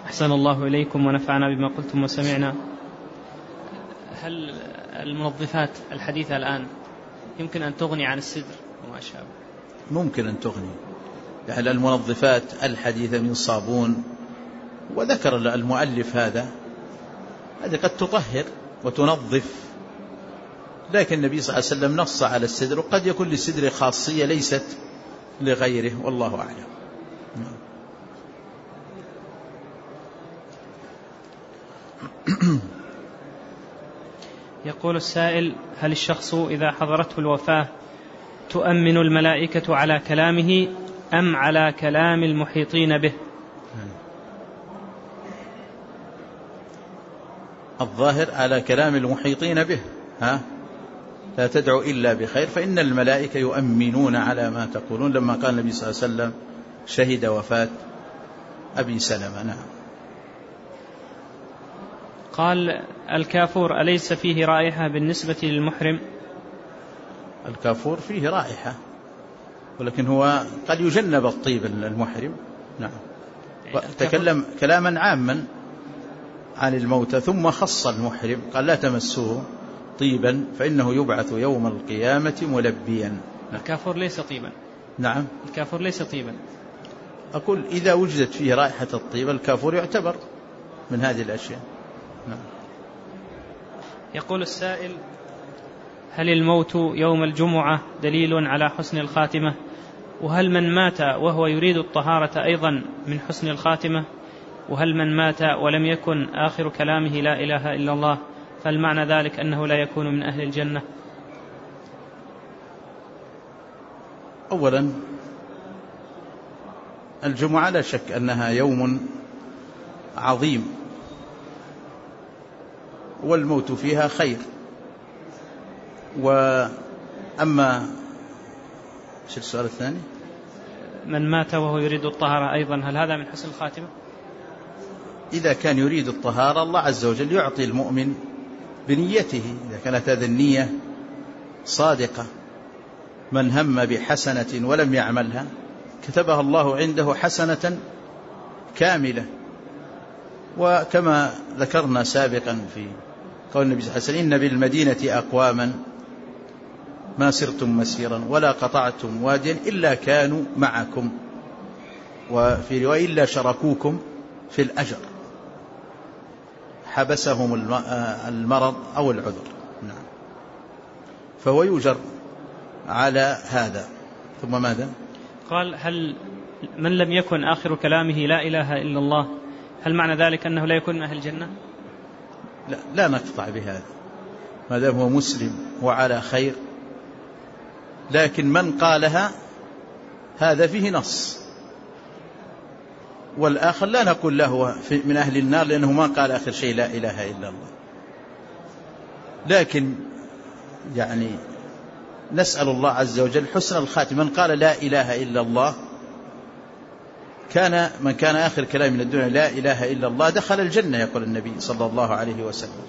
أحسن الله إليكم ونفعنا بما قلتم وسمعنا. هل المنظفات الحديثة الآن يمكن أن تغني عن السدر وما شابه؟ ممكن أن تغني، يعني المنظفات الحديثة من صابون، وذكر المؤلف هذه قد تطهر وتنظف، لكن النبي صلى الله عليه وسلم نص على السدر، وقد يكون للسدر خاصية ليست لغيره، والله أعلم. يقول السائل: هل الشخص إذا حضرته الوفاة تؤمن الملائكة على كلامه أم على كلام المحيطين به؟ الظاهر على كلام المحيطين به، لا تدعو إلا بخير، فإن الملائكة يؤمنون على ما تقولون، لما قال النبي صلى الله عليه وسلم شهد وفاة أبي سلمة. نعم. قال: الكافور أليس فيه رائحة بالنسبة للمحرم؟ الكافور فيه رائحة، ولكن هو قد يجنب الطيب المحرم. نعم. تكلم كلاما عاما عن الموتى، ثم خص المحرم قال: لا تمسوه طيبا فإنه يبعث يوم القيامة ملبيا. الكافور ليس طيبا. نعم. الكافور ليس طيبا. أقول إذا وجدت فيه رائحة الطيب الكافور يعتبر من هذه الأشياء. نعم. يقول السائل: هل الموت يوم الجمعة دليل على حسن الخاتمة؟ وهل من مات وهو يريد الطهارة أيضا من حسن الخاتمة؟ وهل من مات ولم يكن آخر كلامه لا إله إلا الله فالمعنى ذلك أنه لا يكون من أهل الجنة؟ أولا الجمعة لا شك أنها يوم عظيم، والموت فيها خير. وأما شو السؤال الثاني؟ من مات وهو يريد الطهارة أيضا، هل هذا من حسن الخاتمة؟ إذا كان يريد الطهارة الله عز وجل يعطي المؤمن بنيته، إذا كانت هذه النية صادقة. من هم بحسنة ولم يعملها كتبها الله عنده حسنة كاملة. وكما ذكرنا سابقا في قول النبي صلى الله عليه وسلم: إن بالمدينة أقواما ما سرتم مسيرا ولا قطعتم واديا إلا كانوا معكم، وفي رواية إلا شركوكم في الأجر، حبسهم المرض أو العذر. نعم. فهو يجر على هذا. ثم ماذا؟ قال: هل من لم يكن آخر كلامه لا إله إلا الله هل معنى ذلك أنه لا يكون من أهل الجنة؟ لا نقطع بهذا، ما دام هو مسلم وعلى خير. لكن من قالها هذا فيه نص، والآخر لا نقول له من أهل النار لأنه ما قال آخر شيء لا إله إلا الله. لكن يعني نسأل الله عز وجل حسن الخاتمة. من قال لا إله إلا الله من كان آخر كلام من الدنيا لا إله إلا الله دخل الجنة، يقول النبي صلى الله عليه وسلم.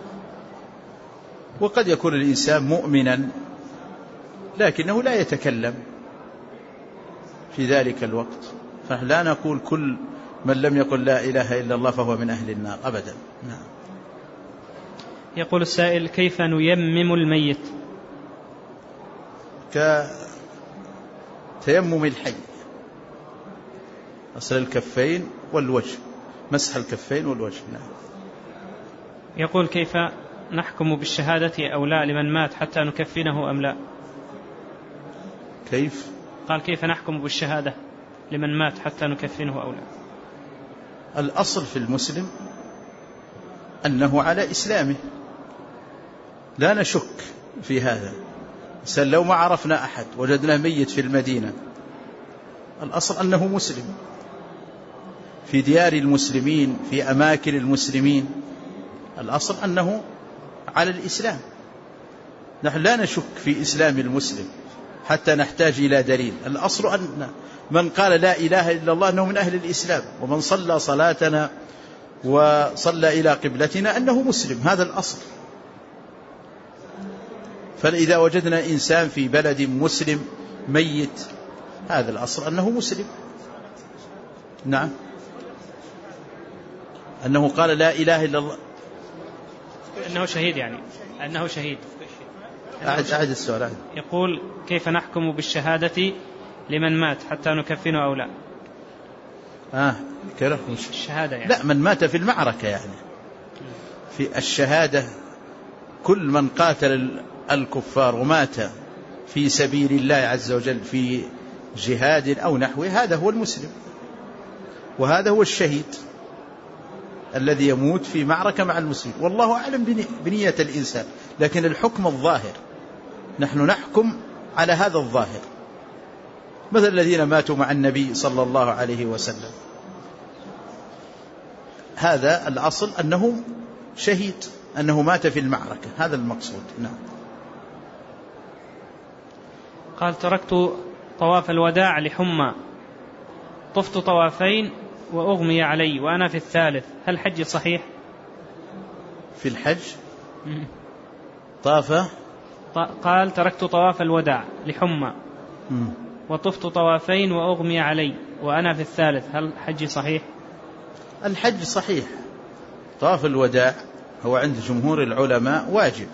وقد يكون الإنسان مؤمنا لكنه لا يتكلم في ذلك الوقت، فلا نقول كل من لم يقل لا إله إلا الله فهو من أهل النار أبدا. نعم. يقول السائل: كيف نيمم الميت؟ كتيمم الحي، غسل الكفين والوجه، مسح الكفين والوجه. نعم. يقول: كيف نحكم بالشهادة أو لا لمن مات حتى نكفنه أم لا؟ كيف؟ قال: كيف نحكم بالشهادة لمن مات حتى نكفنه أو لا؟ الأصل في المسلم أنه على إسلامه، لا نشك في هذا. لو ما عرفنا أحد وجدنا ميت في المدينة الأصل أنه مسلم، في ديار المسلمين في أماكن المسلمين الأصل أنه على الإسلام. نحن لا نشك في إسلام المسلم حتى نحتاج إلى دليل. الأصل أن من قال لا إله إلا الله أنه من أهل الإسلام، ومن صلى صلاتنا وصلى إلى قبلتنا أنه مسلم، هذا الأصل. فإذا وجدنا إنسان في بلد مسلم ميت هذا الأصل أنه مسلم. نعم. أنه قال لا إله إلا الله، أنه شهيد، يعني أنه شهيد. أعد السؤال. يقول كيف نحكم بالشهادة لمن مات حتى نكفنه أو لا؟ الشهادة يعني. لا، من مات في المعركة يعني. في الشهادة كل من قاتل الكفار ومات في سبيل الله عز وجل في جهاد أو نحوه، هذا هو المسلم، وهذا هو الشهيد الذي يموت في معركة مع المسلمين. والله أعلم بنية الإنسان، لكن الحكم الظاهر، نحن نحكم على هذا الظاهر. مثل الذين ماتوا مع النبي صلى الله عليه وسلم، هذا الأصل أنه شهيد، أنه مات في المعركة، هذا المقصود. نعم. قال تركت طواف الوداع لحمى، طفت طوافين وأغمي علي وأنا في الثالث، هل حجي صحيح؟ في الحج طاف، قال تركت طواف الوداع لحمى وطفت طوافين وأغمي علي وأنا في الثالث، هل حجي صحيح؟ الحج صحيح. طواف الوداع هو عند جمهور العلماء واجب،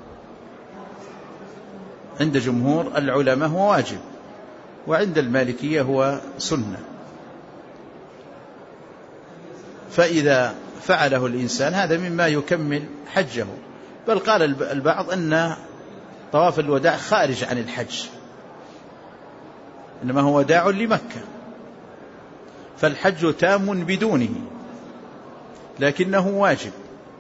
عند جمهور العلماء هو واجب، وعند المالكية هو سنة. فإذا فعله الإنسان هذا مما يكمل حجه. بل قال البعض أن طواف الوداع خارج عن الحج، إنما هو وداع لمكة، فالحج تام بدونه، لكنه واجب.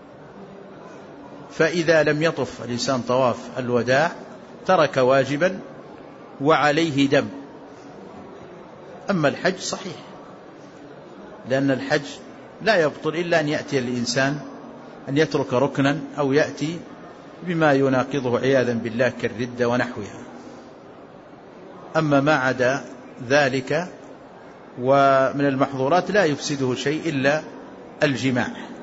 فإذا لم يطف الإنسان طواف الوداع ترك واجبا وعليه دم. أما الحج صحيح، لأن الحج لا يبطل إلا أن يأتي الإنسان أن يترك ركنا أو يأتي بما يناقضه عياذا بالله كالردة ونحوها. أما ما عدا ذلك ومن المحظورات لا يفسده شيء إلا الجماع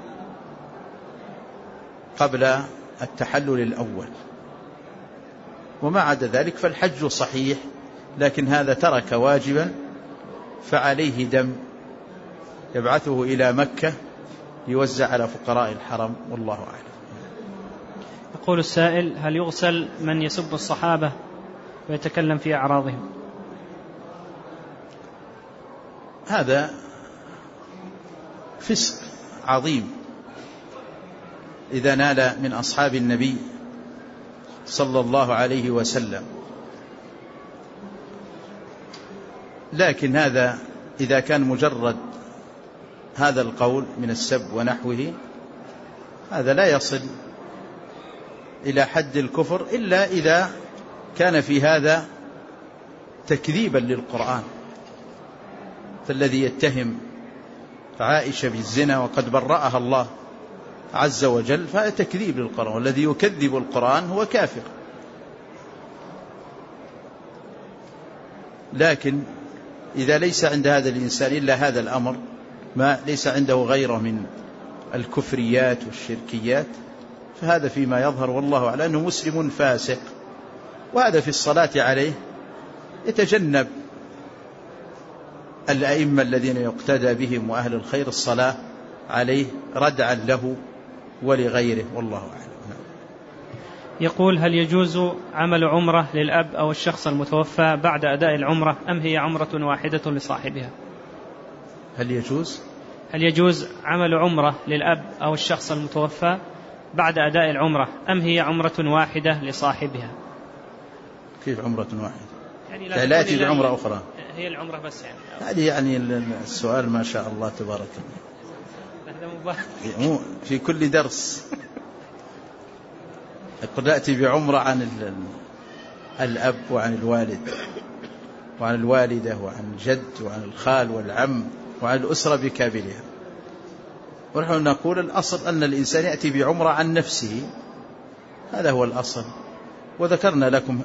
قبل التحلل الأول، وما عدا ذلك فالحج صحيح، لكن هذا ترك واجبا فعليه دم يبعثه إلى مكة يوزع على فقراء الحرم، والله أعلم. يقول السائل هل يغسل من يسب الصحابة ويتكلم في أعراضهم؟ هذا فسق عظيم إذا نال من أصحاب النبي صلى الله عليه وسلم، لكن هذا إذا كان مجرد هذا القول من السب ونحوه هذا لا يصل إلى حد الكفر إلا إذا كان في هذا تكذيبا للقرآن. فالذي يتهم عائشة بالزنا وقد برأها الله عز وجل فهذا تكذيب للقرآن، والذي يكذب القرآن هو كافر. لكن إذا ليس عند هذا الإنسان إلا هذا الأمر، ما ليس عنده غيره من الكفريات والشركيات، فهذا فيما يظهر والله أعلم أنه مسلم فاسق. وهذا في الصلاة عليه يتجنب الأئمة الذين يقتدى بهم وأهل الخير الصلاة عليه ردعا له ولغيره، والله أعلم. يقول هل يجوز عمل عمرة للأب أو الشخص المتوفى بعد أداء العمرة أم هي عمرة واحدة لصاحبها؟ هل يجوز عمل عمرة للأب أو الشخص المتوفى بعد أداء العمرة أم هي عمرة واحدة لصاحبها؟ كيف عمرة واحدة؟ يعني لا تأتي بعمرة أخرى، هي العمرة بس يعني. هذه يعني السؤال ما شاء الله تبارك الله في كل درس قد أتي بعمرة عن الأب وعن الوالد وعن الوالدة وعن الجد وعن الخال والعم وعن الأسرة بكاملها. ونحن نقول الأصل أن الإنسان يأتي بعمرة عن نفسه، هذا هو الأصل. وذكرنا لكم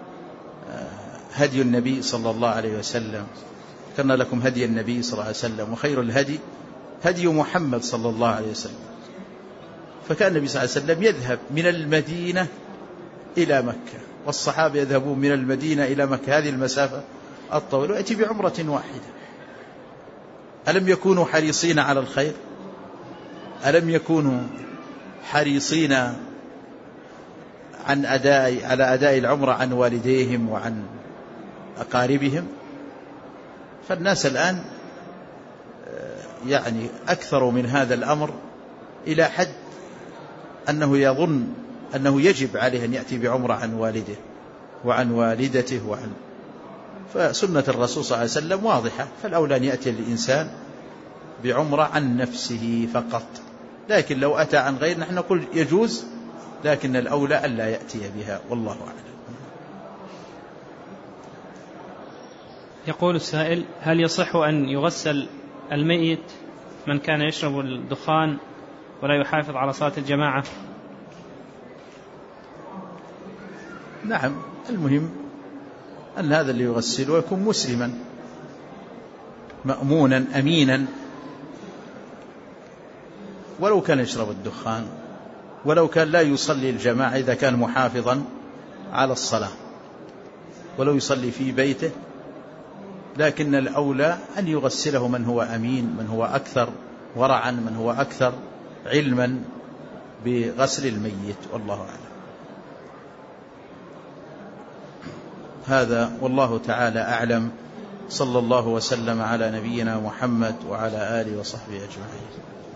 هدي النبي صلى الله عليه وسلم، ذكرنا لكم هدي النبي صلى الله عليه وسلم، وخير الهدي هدي محمد صلى الله عليه وسلم. فكان النبي صلى الله عليه وسلم يذهب من المدينة إلى مكة، والصحابة يذهبون من المدينة إلى مكة هذه المسافة الطويلة، ويأتي بعمرة واحدة. ألم يكونوا حريصين على الخير؟ ألم يكونوا حريصين على أداء العمرة عن والديهم وعن أقاربهم؟ فالناس الآن يعني أكثر من هذا الأمر إلى حد أنه يظن أنه يجب عليه أن يأتي بعمرة عن والده وعن والدته فسنة الرسول صلى الله عليه وسلم واضحة، فالأولى أن يأتي الإنسان بعمرة عن نفسه فقط. لكن لو أتى عن غير نحن نقول يجوز، لكن الأولى ألا يأتي بها، والله أعلم. يقول السائل: هل يصح أن يغسل الميت من كان يشرب الدخان ولا يحافظ على صلاة الجماعة؟ نعم، المهم أن هذا اللي يغسله يكون مسلما مأمونا أمينا، ولو كان يشرب الدخان، ولو كان لا يصلي الجماعة إذا كان محافظا على الصلاة، ولو يصلي في بيته، لكن الأولى أن يغسله من هو أمين، من هو أكثر ورعا، من هو أكثر علما بغسل الميت، والله أعلم. هذا والله تعالى أعلم. صلى الله وسلم على نبينا محمد وعلى آله وصحبه أجمعين.